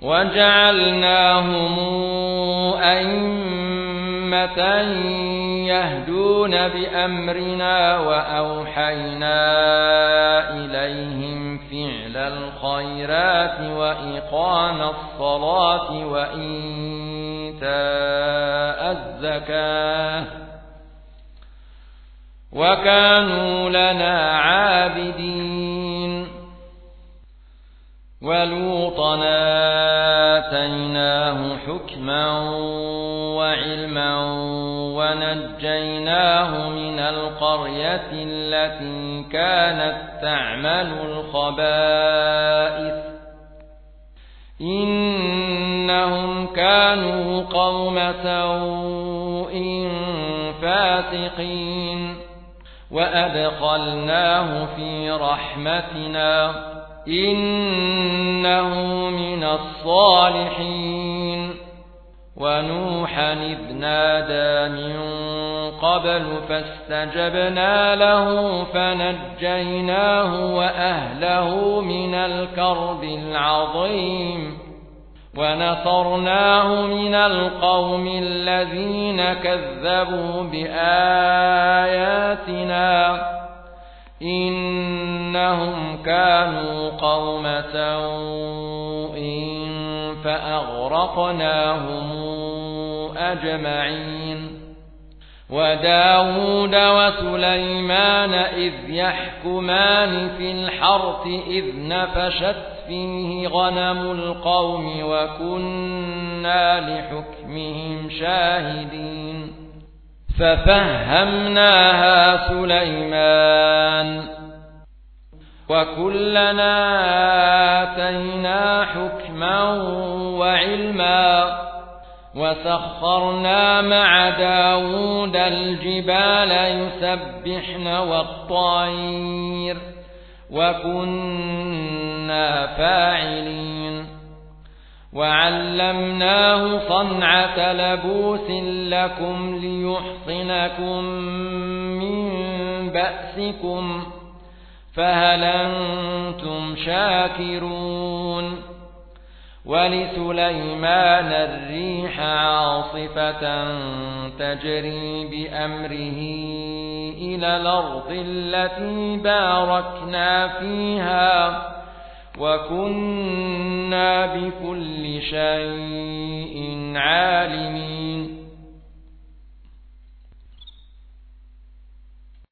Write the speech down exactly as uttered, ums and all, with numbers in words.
وجعلناهم أئمة يهدون بأمرنا وأوحينا إليهم فعل الخيرات وإقام الصلاة وإيتاء الزكاة وكانوا لنا عابدين. ولوطا آتيناه حكما وعلما ونجيناه من القرية التي كانت تعمل الخبائث إنهم كانوا قوم سوء فاسقين. وأدخلناه في رحمتنا إنه من الصالحين. ونوحا إذ نادى من قبل فاستجبنا له فنجيناه وأهله من الكرب العظيم ونصرناه من القوم الذين كذبوا بآياتنا إنهم كانوا قوم سوء فأغرقناهم أجمعين. وداود وسليمان إذ يحكمان في الحرث إذ نفشت فيه غنم القوم وكنا لحكمهم شاهدين. ففهمناها سليمان وكلنا آتينا حكما وعلما وسخرنا مع داود الجبال يسبحن والطير وكنا فاعلين. وعلمناه صنعة لبوس لكم ليحصنكم من بأسكم فهل أنتم شاكرون. ولسليمان الريح عاصفة تجري بأمره إلى الأرض التي باركنا فيها وكنا بكل شيء عالمين.